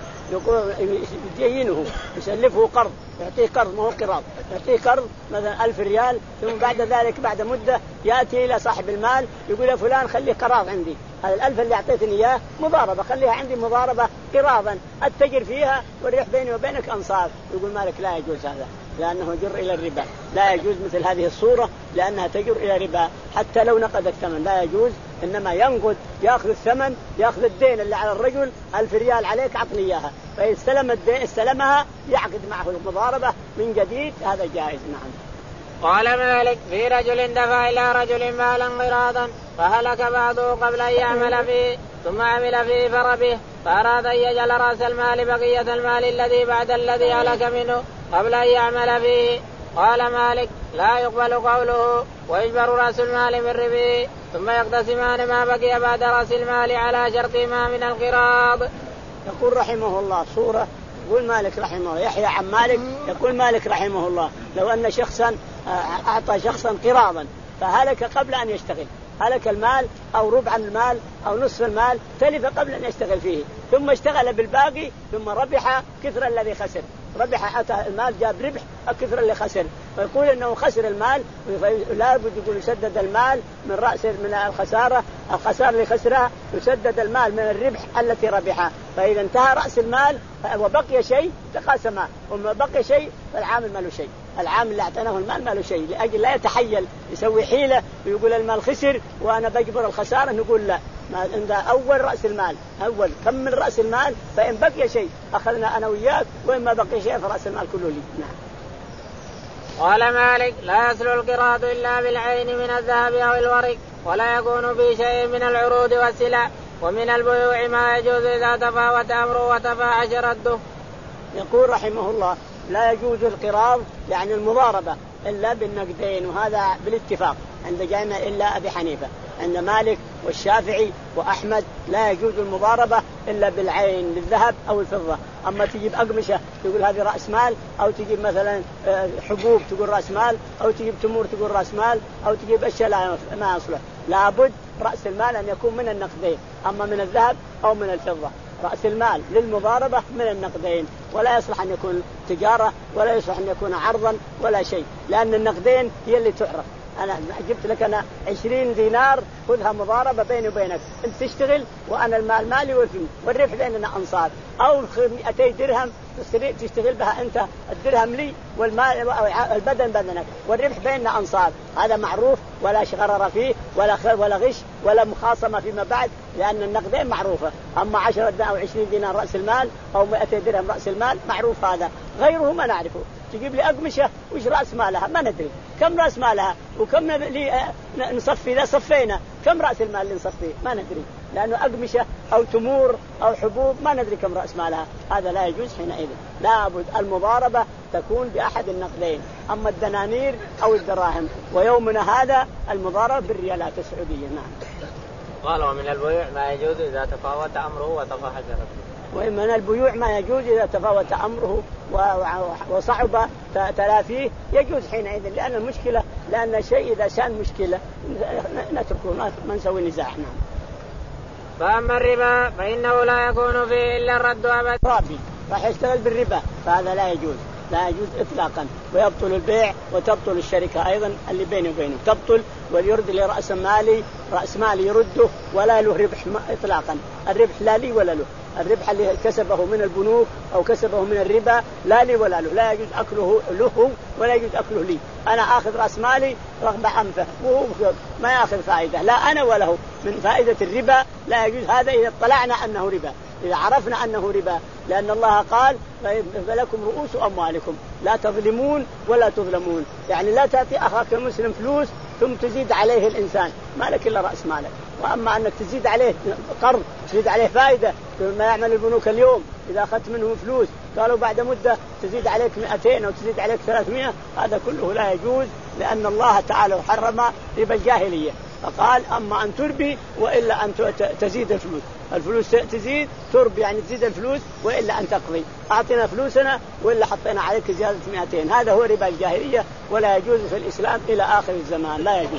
يدينه يسلفه قرض، يعطيه قرض ما هو قراض، يعطيه قرض مثلا ألف ريال، ثم بعد ذلك بعد مدة يأتي إلى صاحب المال يقول يا فلان خليه قراض عندي، هذا الألف اللي أعطيتني إياه مضاربة، خليها عندي مضاربة قراضا أتجر فيها والربح بيني وبينك أنصاف. يقول مالك لا يجوز هذا لأنه جر إلى الربا، لا يجوز مثل هذه الصورة لأنها تجر إلى ربا، حتى لو نقد الثمن لا يجوز، إنما ينقد يأخذ الثمن، يأخذ الدين اللي على الرجل ألف ريال عليك عطني إياها، فاستلم الدين استلمها يعقد معه المضاربة من جديد، هذا جائز. نعم. قال مالك: في رجل دفع إلى رجل مالا قراضا فهلك بعضه قبل أن يعمل فيه ثم عمل فيه فربه، فأراد أن يجعل رأس المال بقية المال الذي بعد الذي هلك منه قبل أن يعمل فيه. قال مالك: لا يقبل قوله ويجبر رأس المال من ربه ثم يقتسمان ما بقي بعد رأس المال على شرط ما من القراض. يقول رحمه الله صورة، يقول مالك رحمه الله يحيى عن مالك يقول مالك رحمه الله: لو أن شخصا أعطى شخصا قراضا فهلك قبل أن يشتغل، هلك المال أو ربع المال أو نصف المال تلف قبل أن يشتغل فيه، ثم اشتغل بالباقي ثم ربح كثر الذي خسر، ربح أتى المال جاب ربح كثر اللي خسر، فيقول إنه خسر المال لا بد يقول يسدد المال من رأس من الخسارة، الخسارة اللي خسرها يسدد المال من الربح التي ربحها، فإذا انتهى رأس المال وبقي شيء تقاسمه، وما بقي شيء فالعامل ما له شيء، العامل اللي اعتناه المال ما له شيء، لأجل لا يتحيل يسوي حيلة ويقول المال خسر وأنا بجبر الخسارة، نقول لا، ما عند أول رأس المال أول كم من رأس المال، فإن بقي شيء أخذنا أنا وياك وإما بقي شيء فرأس المال كله لي. نعم. قال مالك: لا يسلو القراض إلا بالعين من الذهب أو الورق، ولا يكون في شيء من العروض والسلع، ومن البيوع ما يجوز إذا تفاوت أمره وتفاحش رده. يقول رحمه الله: لا يجوز القراض يعني المضاربة إلا بالنقدين، وهذا بالاتفاق عند جامع إلا أبي حنيفة، عند مالك والشافعي وأحمد لا يجوز المضاربة إلا بالعين بالذهب أو الفضة، أما تجيب أقمشة تقول هذه رأس مال، أو تجيب مثلا حبوب تقول رأس مال، أو تجيب تمور تقول رأس مال، أو تجيب أشياء ما يصلح. لابد رأس المال أن يكون من النقدين، أما من الذهب أو من الفضة. رأس المال للمضاربة من النقدين، ولا يصلح أن يكون تجارة، ولا يصلح أن يكون عرضا ولا شيء، لأن النقدين هي اللي تعرف. أنا جبت لك أنا عشرين دينار خذها مضاربة بيني وبينك، أنت تشتغل وأنا المال مالي والفلوس والربح بيننا أنصار، أو مئتي درهم تشتغل بها أنت الدرهم لي والمال البدن بدنك والربح بيننا أنصار. هذا معروف ولا شغرر فيه ولا ولا غش ولا مخاصمة فيما بعد، لأن النقدين معروفة. أما عشرة أو عشرين دينار رأس المال أو مئتي درهم رأس المال معروف، هذا غيره ما نعرفه. تجيب لي أقمشة وش رأس مالها ما ندري، كم رأس مالها وكم نصفي، إذا صفينا كم رأس المال اللي نصفيه ما ندري، لأنه أقمشة أو تمور أو حبوب ما ندري كم رأس مالها. هذا لا يجوز حينئذ. لابد المضاربة تكون بأحد النقدين، أما الدنانير أو الدراهم. ويومنا هذا المضاربة بالريالات السعودية. نعم. قال ومن البيوع ما يجوز إذا تفاوت أمره وتفاحش ربه. ومن البيوع ما يجوز إذا تفاوت أمره وصعب تلافيه يجوز حينئذ، لأن المشكلة لأن الشيء إذا كان مشكلة نتركه ما نسوي نزاع. نعم. فأما الربا فإنه لا يكون فيه إلا الرد أبدا. رابي راح يشتغل بالربا فهذا لا يجوز، لا يجوز إطلاقا، ويبطل البيع وتبطل الشركة أيضا اللي بينه وبينه تبطل، وليرد لي رأس مالي رأس مالي يرده ولا له ربح إطلاقا. الربح لا لي ولا له، الربح اللي كسبه من البنوك أو كسبه من الربا لا لي ولا له، لا يجوز أكله له ولا يجوز أكله لي. أنا آخذ رأس مالي رغم أنفه وهو ما يأخذ فائدة، لا أنا ولا هو من فائدة الربا. لا يجوز هذا إذا اطلعنا أنه ربا، إذا عرفنا أنه ربا، لأن الله قال فلكم رؤوس أموالكم لا تظلمون ولا تظلمون. يعني لا تعطي أخاك المسلم فلوس ثم تزيد عليه الإنسان، ما لك إلا رأس مالك. وأما أنك تزيد عليه قرض تزيد عليه فائدة ما يعمل البنوك اليوم، إذا أخذت منهم فلوس قالوا بعد مدة تزيد عليك مئتين أو تزيد عليك ثلاثمائة، هذا كله لا يجوز، لأن الله تعالى حرم ربا الجاهلية، فقال أما أن تربي وإلا أن تزيد الفلوس. الفلوس تزيد تربي يعني تزيد الفلوس، وإلا أن تقضي أعطينا فلوسنا وإلا حطينا عليك زيادة مئتين. هذا هو ربا الجاهلية ولا يجوز في الإسلام إلى آخر الزمان، لا يجوز.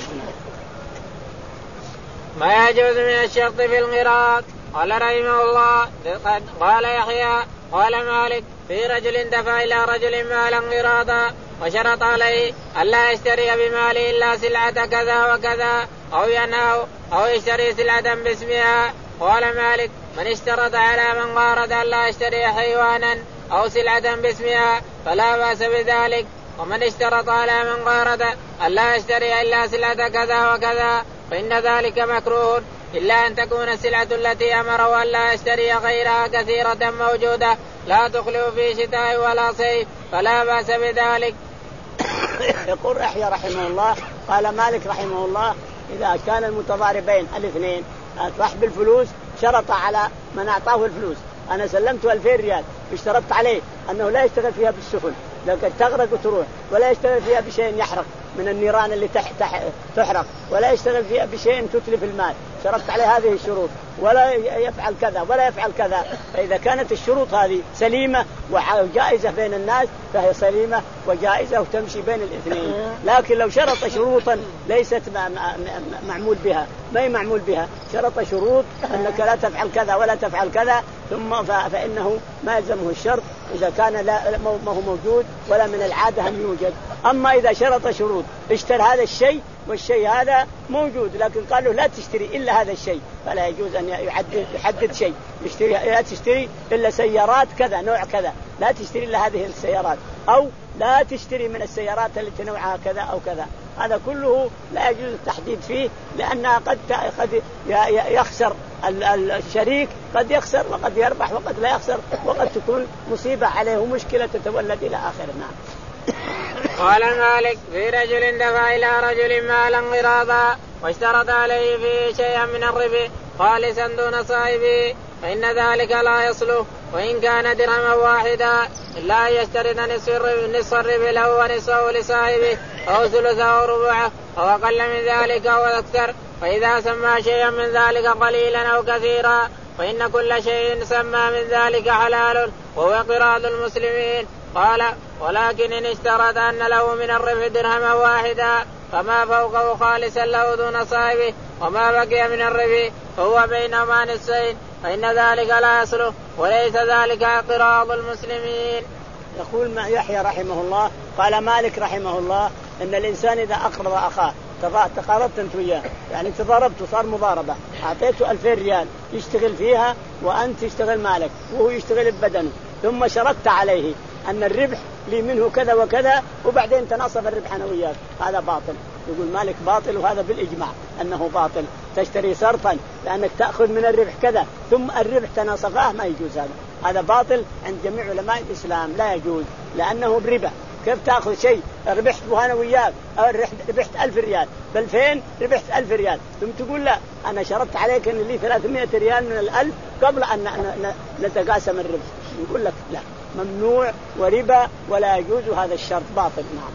ما يجوز من الشرط في القراض. قال رحمه الله قال يحيى قال مالك في رجل دفع إلى رجل مالا قراضا وشرط عليه ألا يشتري بماله إلا سلعة كذا وكذا أو ينهو أو يشتري سلعة باسمها. قال مالك من اشترط على من قارض ألا يشتري حيوانا أو سلعة باسمها فلا بأس بذلك، ومن اشترط على من قارض ألا يشتري إلا سلعة كذا وكذا فإن ذلك مكروه، إلا أن تكون السلعة التي أمره ألا يشتري غيرها كثيرة موجودة لا تخلو في شتاء ولا صيف فلا بأس بذلك. يقول يحيى رحمه الله قال مالك رحمه الله إذا كان المتضاربين الاثنين راح بالفلوس شرط على من أعطاه الفلوس، أنا سلمته ألفين ريال اشترطت عليه أنه لا يشتغل فيها بالسفن لكن تغرق وتروح، ولا يشتغل فيها بشيء يحرق من النيران اللي تح تح تحرق، ولا يشتغل فيها بشيء تتلف المال، شرطت عليه هذه الشروط ولا يفعل كذا ولا يفعل كذا. فإذا كانت الشروط هذه سليمة وجائزة بين الناس فهي سليمة وجائزة وتمشي بين الاثنين. لكن لو شرط شروطا ليست معمول بها ما هي معمول بها، شرط شروط أنك لا تفعل كذا ولا تفعل كذا ثم فإنه ما يلزمه الشرط إذا كان لا ما هو موجود ولا من العادة أن يوجد. أما إذا شرط شروط اشتري هذا الشيء والشيء هذا موجود لكن قال له لا تشتري إلا هذا الشيء، فلا يجوز أن يحدد, يحدد شيء يشتري لا تشتري إلا سيارات كذا نوع كذا، لا تشتري إلا هذه السيارات، أو لا تشتري من السيارات التي نوعها كذا أو كذا. هذا كله لا يجوز التحديد فيه، لأنها قد قد يخسر الشريك، قد يخسر وقد يربح وقد لا يخسر، وقد تكون مصيبة عليه ومشكلة تتولد إلى آخرنا. قال مالك في رجل دفع إلى رجل مالا قراضا واشترط عليه فيه شيئا من الربا خالصا دون صاحبه فإن ذلك لا يصلح، وإن كان درهما واحدا إلا أن يشترط نصف الربا له ونصفه لصاحبه أو ثلثه أو ربعه أو أقل من ذلك أو أكثر، فإذا سمى شيئا من ذلك قليلا أو كثيرا فإن كل شيء سمى من ذلك حلال وهو قراض المسلمين. قال ولكن إن اشترط أن له من الربح درهما واحدا فما فوقه خالصا له دون صاحبه وما بقي من الربح فهو بينهما نصفين فإن ذلك لا يصلح وليس ذلك قراض المسلمين. يقول ما يحيى رحمه الله قال مالك رحمه الله إن الإنسان إذا أقرض أخاه تقاربت أنت وياه يعني تضاربت صار مضاربة أعطيته ألفين ريال يشتغل فيها وأنت تشتغل مالك وهو يشتغل ببدنه ثم شرطت عليه أن الربح لي منه كذا وكذا وبعدين تناصف الربح أنا وياك هذا باطل. يقول مالك باطل وهذا بالإجماع أنه باطل. تشتري صرفا لأنك تأخذ من الربح كذا ثم الربح تناصفاه ما يجوز هذا هذا باطل عند جميع علماء الإسلام لا يجوز لأنه بربا. كيف تأخذ شيء ربحت أنا وياك ربحت ألف ريال بالفين ربحت ألف ريال ثم تقول لا أنا شرطت عليك أن لي ثلاثمائة ريال من الألف قبل أن نتقاسم الربح. يقول لك لا ممنوع وربا ولا يجوز هذا الشرط باطل. نعم.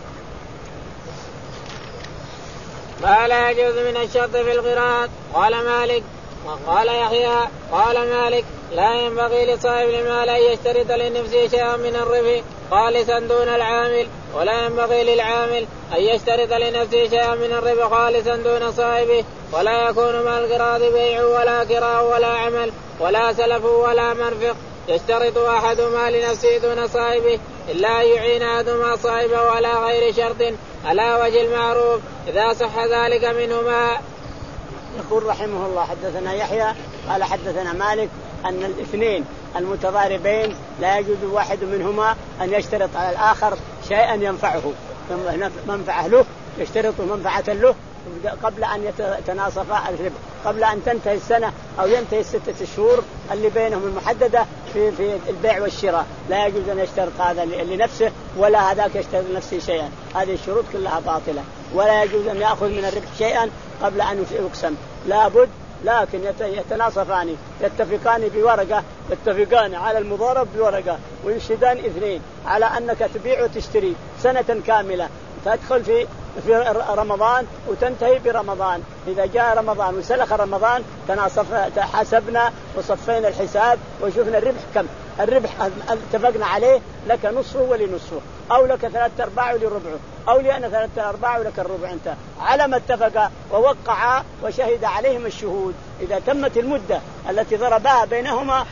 ما لا يجوز من الشرط في القراض. قال مالك وقال يحيى قال مالك لا ينبغي لصاحب المال أن يشترط لنفسه شيئا من الربح خالصا دون العامل ولا ينبغي للعامل أن يشترط لنفسه شيئا من الربح خالصا دون صاحبه ولا يكون مع القراض بيع ولا كراء ولا عمل ولا سلف ولا مرفق يشترط أحدهما لنفسه دون صاحبه إلا أن يعين أحدهما صاحبه على غير شرط على وجه المعروف إذا صح ذلك منهما. يقول رحمه الله حدثنا يحيى قال حدثنا مالك أن الاثنين المتضاربين لا يجوز واحد منهما أن يشترط على الآخر شيئا ينفعه منفعه له يشترط منفعة له قبل أن يتناصفا الربح قبل أن تنتهي السنة أو ينتهي الستة شهور اللي بينهم المحددة في في البيع والشراء لا يجوز أن يشترط هذا لنفسه ولا هذاك يشترط لنفسه شيئا. هذه الشروط كلها باطلة. ولا يجوز أن يأخذ من الربح شيئا قبل أن يقسم لابد لكن يتناصفان يتفقان بورقة يتفقان على المضارب بورقة وينشدان اثنين على أنك تبيع وتشتري سنة كاملة تدخل في في رمضان وتنتهي برمضان. إذا جاء رمضان وسلخ رمضان تناصف حسبنا وصفينا الحساب وشوفنا الربح كم الربح اتفقنا عليه لك نصفه ولنصفه أو لك ثلاثة أرباع ولربعه أو لأنا ثلاثة أرباع ولك الربع. انت على ما اتفقا ووقعا وشهد عليهم الشهود إذا تمت المدة التي ضربها بينهما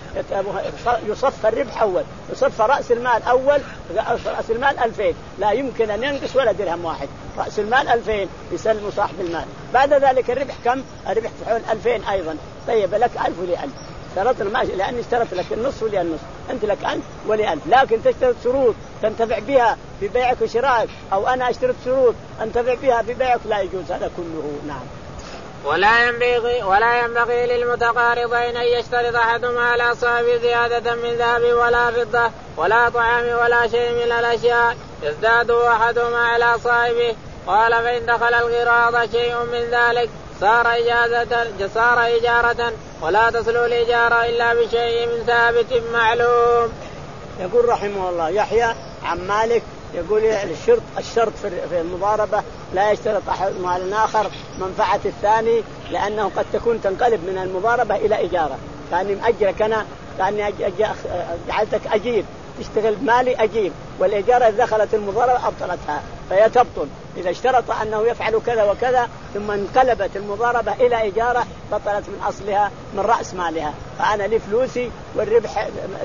يصف الربح أول يصف رأس المال أول. رأس المال ألفين لا يمكن أن ينقص ولا درهم واحد رأس المال ألفين يسلم صاحب المال. بعد ذلك الربح كم الربح حول ألفين أيضا طيب لك ألف ولي ألف شرطنا ماشي لأني اشترط لك النصف ولي النصف أنت لك ألف ولي ألف. لكن تشترط شروط تنتفع بها في بيعك وشرائك أو أنا اشترط شروط أنتفع بها في بيعك لا يجوز هذا كله. نعم. ولا ينبغي ولا ينبغي للمتقارضين أن يشترط أحدهما على صاحبه زيادة من ذهب ولا فضة ولا طعام ولا شيء من الأشياء يزداد أحدهما على صاحبه. قال فإن دخل القراض شيء من ذلك صار إجازة صار إجارة ولا تصل الإجارة إلا بشيء من ثابت معلوم. يقول رحمه الله يحيى عن مالك يقول الشرط الشرط في المضاربة لا يشترط أحد مع الآخر منفعة الثاني لأنه قد تكون تنقلب من المضاربة إلى إجارة. كأني مأجرك أنا كأني جعلتك أجير تشتغل مالي أجير والإجارة إذا دخلت المضاربة أبطلتها فهي تبطل. إذا اشترط أنه يفعل كذا وكذا ثم انقلبت المضاربة إلى إجارة بطلت من أصلها من رأس مالها. فأنا لي فلوسي والربح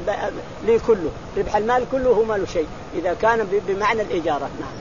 لي كله ربح المال كله هو مال شيء إذا كان بمعنى الإجارة. نعم.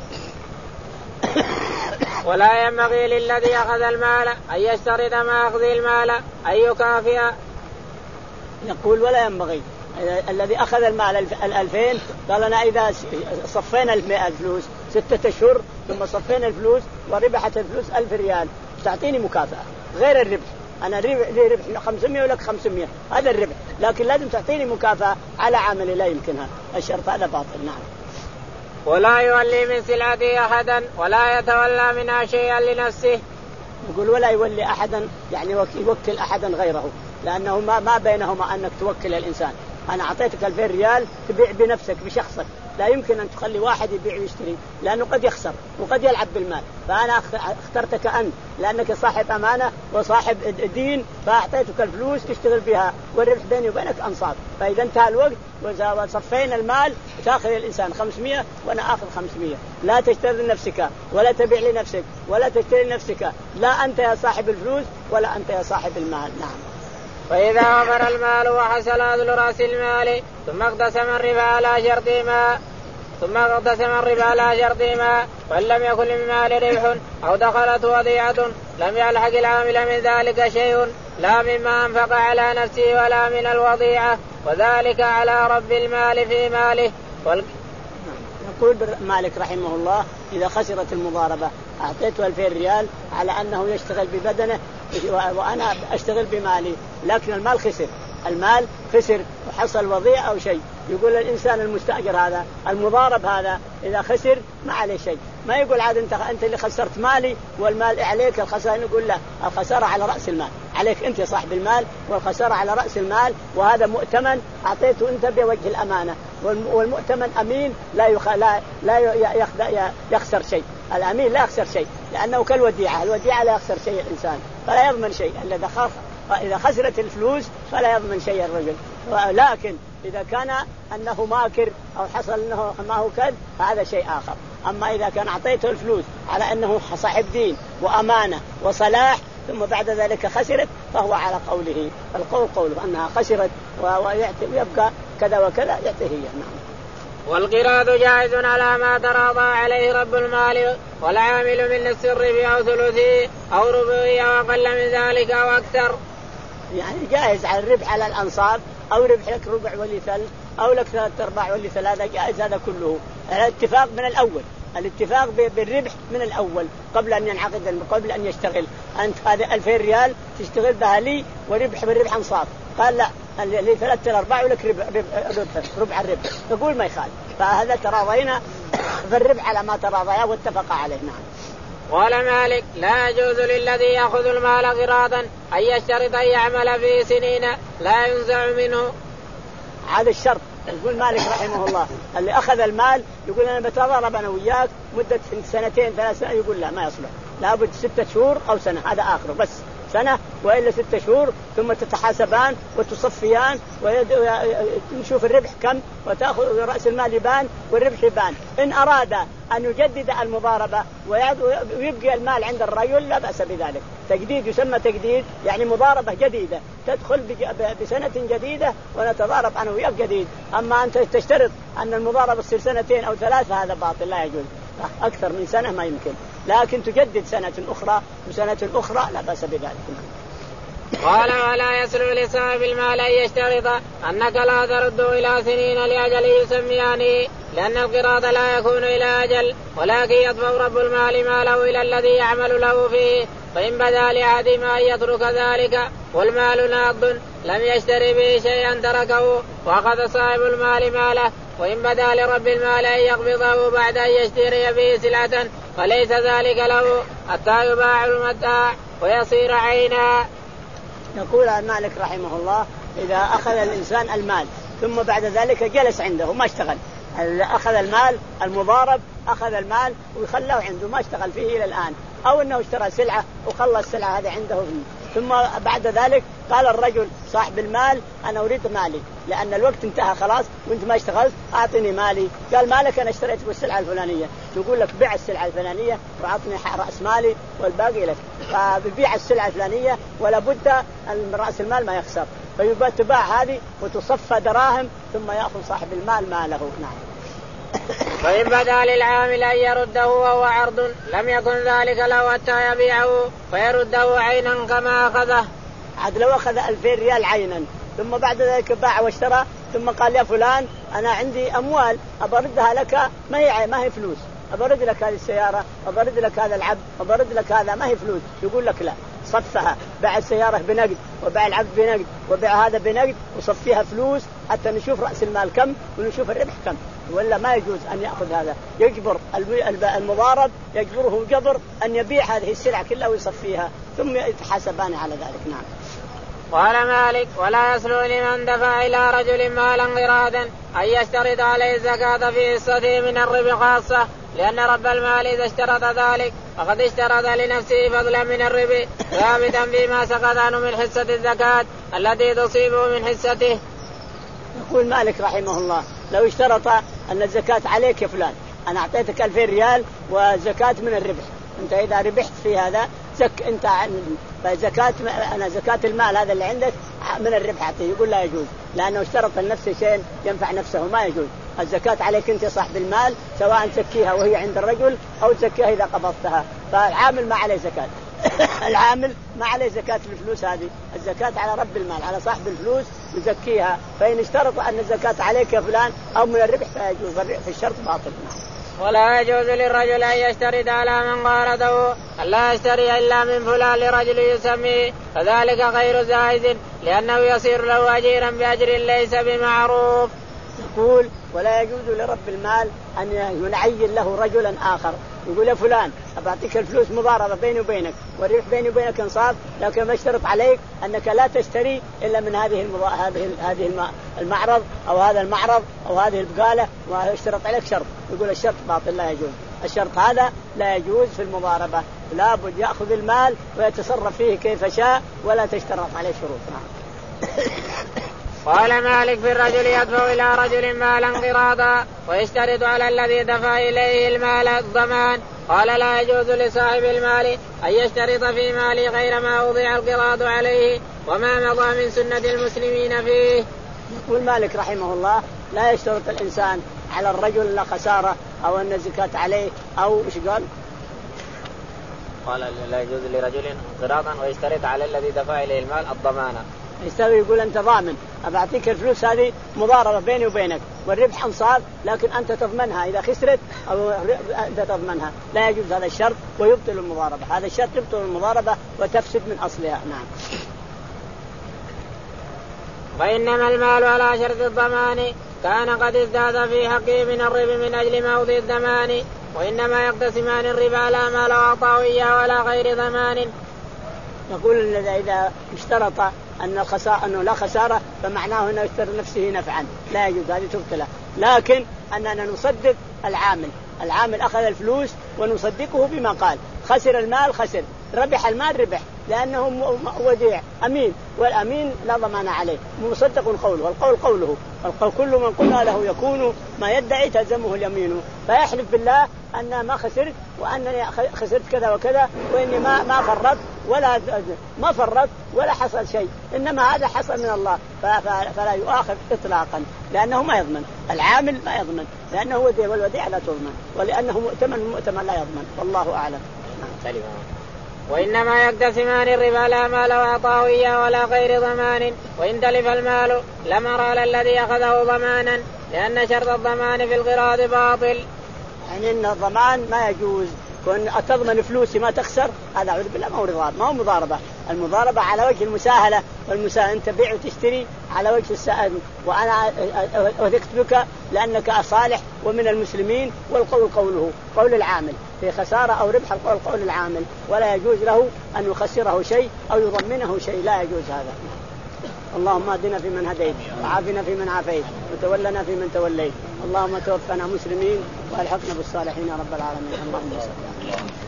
ولا ينبغي للذي أخذ المال أن يشترط ما أخذ المال أن يكافئ. يقول ولا ينبغي الذي أخذ المال الألفين قال أنا إذا صفينا الفلوس ستة أشهر ثم صفينا الفلوس وربحت الفلوس ألف ريال تعطيني مكافأة غير الربح. أنا لي ربح خمسمائة ولك خمسمائة هذا الربح لكن لازم تعطيني مكافأة على عملي لا يمكنها الشرط هذا باطل. نعم. ولا يولي من سلعته أحدا ولا يتولى منها شيئا لنفسه. يقول ولا يولي أحدا يعني يوكل أحدا غيره لأنه ما ما بينهما أنك توكل الإنسان. أنا أعطيتك ألفين ريال تبيع بنفسك بشخصك لا يمكن أن تخلي واحد يبيع ويشتري لأنه قد يخسر وقد يلعب بالمال. فأنا اخترتك أنت لأنك صاحب أمانة وصاحب دين، فأعطيتك الفلوس تشتغل بها والربح بيني وبينك أنصاف. فإذا انتهى الوقت وصفينا المال تأخذ الإنسان خمسمائة وأنا آخذ خمسمائة. لا تشتري لنفسك ولا تبيع لنفسك ولا تشتري لنفسك، لا أنت يا صاحب الفلوس ولا أنت يا صاحب المال. نعم. فإذا وفر المال وحصل أصل رأس المال ثم اقتسم الربا على شرطهما ثم اقتسم الربا على شرطهما وإن لم يكن للمال ربح أو دخلت وضيعة لم يلحق العامل من ذلك شيء لا مما أنفق على نفسه ولا من الوضيعة، وذلك على رب المال في ماله. وال... يقول مالك رحمه الله إذا خسرت المضاربة أعطيته ألفين ريال على أنه يشتغل ببدنه وأنا أشتغل بمالي، لكن المال خسر، المال خسر وحصل وضيع أو شيء. يقول الإنسان المستأجر هذا المضارب هذا إذا خسر ما عليه شيء، ما يقول عاد أنت أنت اللي خسرت مالي والمال عليك الخسارة. نقول لا، الخسارة على رأس المال، عليك أنت صاحب المال والخسارة على رأس المال، وهذا مؤتمن أعطيته أنت بوجه الأمانة، والمؤتمن أمين لا يخ... لا لا يخ... يخسر شيء. الأمين لا يخسر شيء لأنه كالوديعة، الوديعة لا يخسر شيء الإنسان فلا يضمن شيء. إذا خاف إذا خسرت الفلوس فلا يضمن شيء الرجل. لكن إذا كان أنه ماكر أو حصل أنه ما هو كذب هذا شيء آخر. أما إذا كان أعطيته الفلوس على أنه صاحب دين وأمانة وصلاح ثم بعد ذلك خسرت فهو على قوله، القول قوله أنها خسرت ويبقى كذا وكذا يعطيه. نعم. والقراض جائز على ما تراضى عليه رب المال والعامل من السر أو ثلثه أو ربعه أو أقل من ذلك أو أكثر. يعني جائز على الربح على الأنصاب أو ربح لك ربع ولي ثلث أو لك ثلاثة أرباع ولي ثلاثة، جائز هذا كله. الاتفاق من الأول، الاتفاق بالربح من الأول قبل أن ينعقد قبل أن يشتغل. أنت هذه ألفين ريال تشتغل بها لي وربح بالربح أنصاف، قال لا اللي ثلاثة أرباع ولك ربع, ربع, ربع الربح، نقول ما يخالف. فهذا تراضينا في الربح على ما تراضيا واتفق عليه. نعم. قال مالك لا يجوز للذي يأخذ المال قراضا أن يشترط أن يعمل فيه سنين لا ينزع منه. هذا الشرط. يقول مالك رحمه الله اللي أخذ المال يقول أنا بتضارب أنا وياك مدة سنتين ثلاث سنين، يقول لا ما يصلح، لابد ستة شهور أو سنة، هذا آخره بس سنة وإلا ستة شهور، ثم تتحاسبان وتصفيان ونشوف الربح كم وتأخذ رأس المال يبان والربح يبان. إن أراد أن يجدد المضاربة ويبقى المال عند الرجل لا بأس بذلك. تجديد يسمى تجديد يعني مضاربة جديدة، تدخل بسنة جديدة ونتضارب أنا وياك جديد. أما أنت تشترط أن المضاربة تصير سنتين أو ثلاثة هذا باطل لا يجوز، أكثر من سنة ما يمكن، لكن تجدد سنة أخرى وسنة أخرى لا بأس بذلك. قال ولا يسلو لصاحب المال أن يشترط أنك لا ترد إلى سنين لأجل يسميانه، لأن القراض لا يكون إلى أجل، ولكن يدفع رب المال ماله إلى الذي يعمل له فيه، فإن بدا لأحدهما أن يترك ذلك والمال ناض لم يشتري به شيئا تركه وأخذ صاحب المال ماله، وإن بدا لرب المال أن يقبضه بعد أن يشتري به سلعة فليس ذلك له حتى يباع المتاع ويصير عينا. يقول مالك رحمه الله إذا أخذ الإنسان المال ثم بعد ذلك جلس عنده ما اشتغل، أخذ المال المضارب أخذ المال وخلاه عنده ما اشتغل فيه إلى الآن، أو أنه اشترى سلعة وخلى السلعة هذه عنده فيه، ثم بعد ذلك قال الرجل صاحب المال أنا أريد مالي لأن الوقت انتهى خلاص وانت ما اشتغلت أعطني مالي. قال مالك أنا اشتريت بالسلعة الفلانية، تقول لك بيع السلعة الفلانية وأعطني رأس مالي والباقي لك، فبيع السلعة الفلانية ولا بد أن رأس المال ما يخسر، فيبقى تباع هذه وتصفى دراهم ثم يأخذ صاحب المال ماله. نعم. فإن بدا للعامل أن يرده وهو عرض لم يكن ذلك له حتى يبيعه فيرده عينا كما أخذه. عاد لو أخذ ألفين ريال عينا ثم بعد ذلك باع واشترى ثم قال يا فلان أنا عندي أموال أبردها لك ما هي ما هي فلوس، أبرد لك هذه السيارة أبرد لك هذا العبد أبرد لك هذا ما هي فلوس، يقول لك لا صفها، باع السيارة بنقد وباع العبد بنقد وباع هذا بنقد وصفيها فلوس حتى نشوف رأس المال كم ونشوف الربح كم، ولا ما يجوز أن يأخذ هذا. يجبر المضارب يجبره جبر أن يبيع هذه السلعة كلها ويصفيها ثم يتحاسبان على ذلك. نعم. قال مالك ولا يسلو لمن دفع إلى رجل مالا قرادا أن يشترط عليه الزكاة في حصته من الربح خاصة، لأن رب المال إذا اشترط ذلك فقد اشترط لنفسه فضلا من الربح ثابتا فيما سقط عنه من حصة الزكاة التي تصيبه من حصته. يقول مالك رحمه الله لو اشترط أن الزكاة عليك يا فلان، أنا أعطيتك ألفين ريال وزكاة من الربح، أنت إذا ربحت في هذا زك أنت عن زكاة، أنا زكاة المال هذا اللي عندك من الربح أعطيه، يقول لا يجوز، لأنه اشترط لنفسه شيء ينفع نفسه، ما يجوز. الزكاة عليك أنت صاحب المال، سواء تزكيها وهي عند الرجل أو تزكيها إذا قبضتها، فالعامل ما عليه زكاة. العامل ما عليه زكاة الفلوس هذه، الزكاة على رب المال، على صاحب الفلوس يزكيها، فإن اشترط أن الزكاة عليك يا فلان أو من الربح فيجوز، في الشرط باطل. ولا يجوز للرجل أن يشترط على من قارده أن لا يشتري إلا من فلان لرجل يسميه، فذلك غير جائز لأنه يصير له أجيرا بأجر ليس بمعروف. يقول ولا يجوز لرب المال أن يعين له رجلا آخر، يقول يا فلان أبعطيك الفلوس مضاربة بيني وبينك والربح بيني وبينك انصاف، لكن ما اشترط عليك أنك لا تشتري إلا من هذه المضا... هذه هذه المعرض أو هذا المعرض أو هذه البقالة، واشترط عليك شرط، يقول الشرط باطل لا يجوز، الشرط هذا لا يجوز في المضاربة، لا بد يأخذ المال ويتصرف فيه كيف شاء ولا تشترط عليه شروط. قال مالك في الرجل يدفع إلى رجل مالا قراضا ويشترط على الذي دفع إليه المال الضمان، قال لا يجوز لصاحب المال أن يشترط في ماله غير ما وضع القراض عليه وما مضى من سنة المسلمين فيه. يقول مالك رحمه الله لا يشترط الإنسان على الرجل لا خسارة أو أن الزكاة عليه أو إيش قال؟ قال لا يجوز لرجل قراضا ويشترط على الذي دفع إليه المال الضمانة، يستوي يقول أنت ضامن أبعطيك الفلوس هذه مضاربة بيني وبينك والربح أنصاف، لكن أنت تضمنها إذا خسرت أو أنت تضمنها، لا يجوز هذا الشرط ويبطل المضاربة، هذا الشرط يبطل المضاربة وتفسد من أصلها. نعم. وإنما المال على شرط الضمان كان قد ازداد في حقه من الربا من أجل موضع الضمان، وإنما يقتسمان الربا لا مال أعطاه إياه ولا غير ضمان. يقول إن إذا اشترط أن الخسارة أنه لا خسارة فمعناه أنه يشتري نفسه نفعا، لا يجوز، هذه تبطله، لكن أننا نصدق العامل، العامل أخذ الفلوس ونصدقه بما قال، خسر المال خسر، ربح المال ربح، لأنه وديع أمين، والأمين لا ضمان عليه، مصدق قوله، والقول قوله، القول كل من قلنا له يكون ما يدعي تلزمه اليمين، فيحلف بالله أن ما خسرت وأنني خسرت كذا وكذا وإني ما ما فرطت ولا ما فرطت ولا حصل شيء، إنما هذا حصل من الله، فلا يؤاخذ إطلاقا، لأنه ما يضمن، العامل ما يضمن، لأنه وديع والوديع لا تضمن، ولأنه مؤتمن المؤتمن لا يضمن، والله أعلم. وإنما يقتسمان الربا لا مال أعطاه إياه ولا غير ضمان، وإن تلف المال لمر على الذي أخذه ضمانا، لأن شرط الضمان في القراض باطل. يعني إن الضمان ما يجوز، كون أتضمن فلوسي ما تخسر، هذا أعوذ بالله ما هو رضا، ما هو مضاربة، المضاربة على وجه المساهلة، والمساهلة أنت تبيع وتشتري على وجه السائل، وأنا أثقت بك لأنك صالح ومن المسلمين، والقول قوله قول العامل، في خسارة أو ربح القول قول العامل، ولا يجوز له أن يخسره شيء أو يضمنه شيء، لا يجوز هذا. اللهم اهدنا فيمن هديت وعافنا فيمن عافيت وتولنا فيمن توليت، اللهم توفنا مسلمين والحقنا بالصالحين يا رب العالمين. اللهم صل على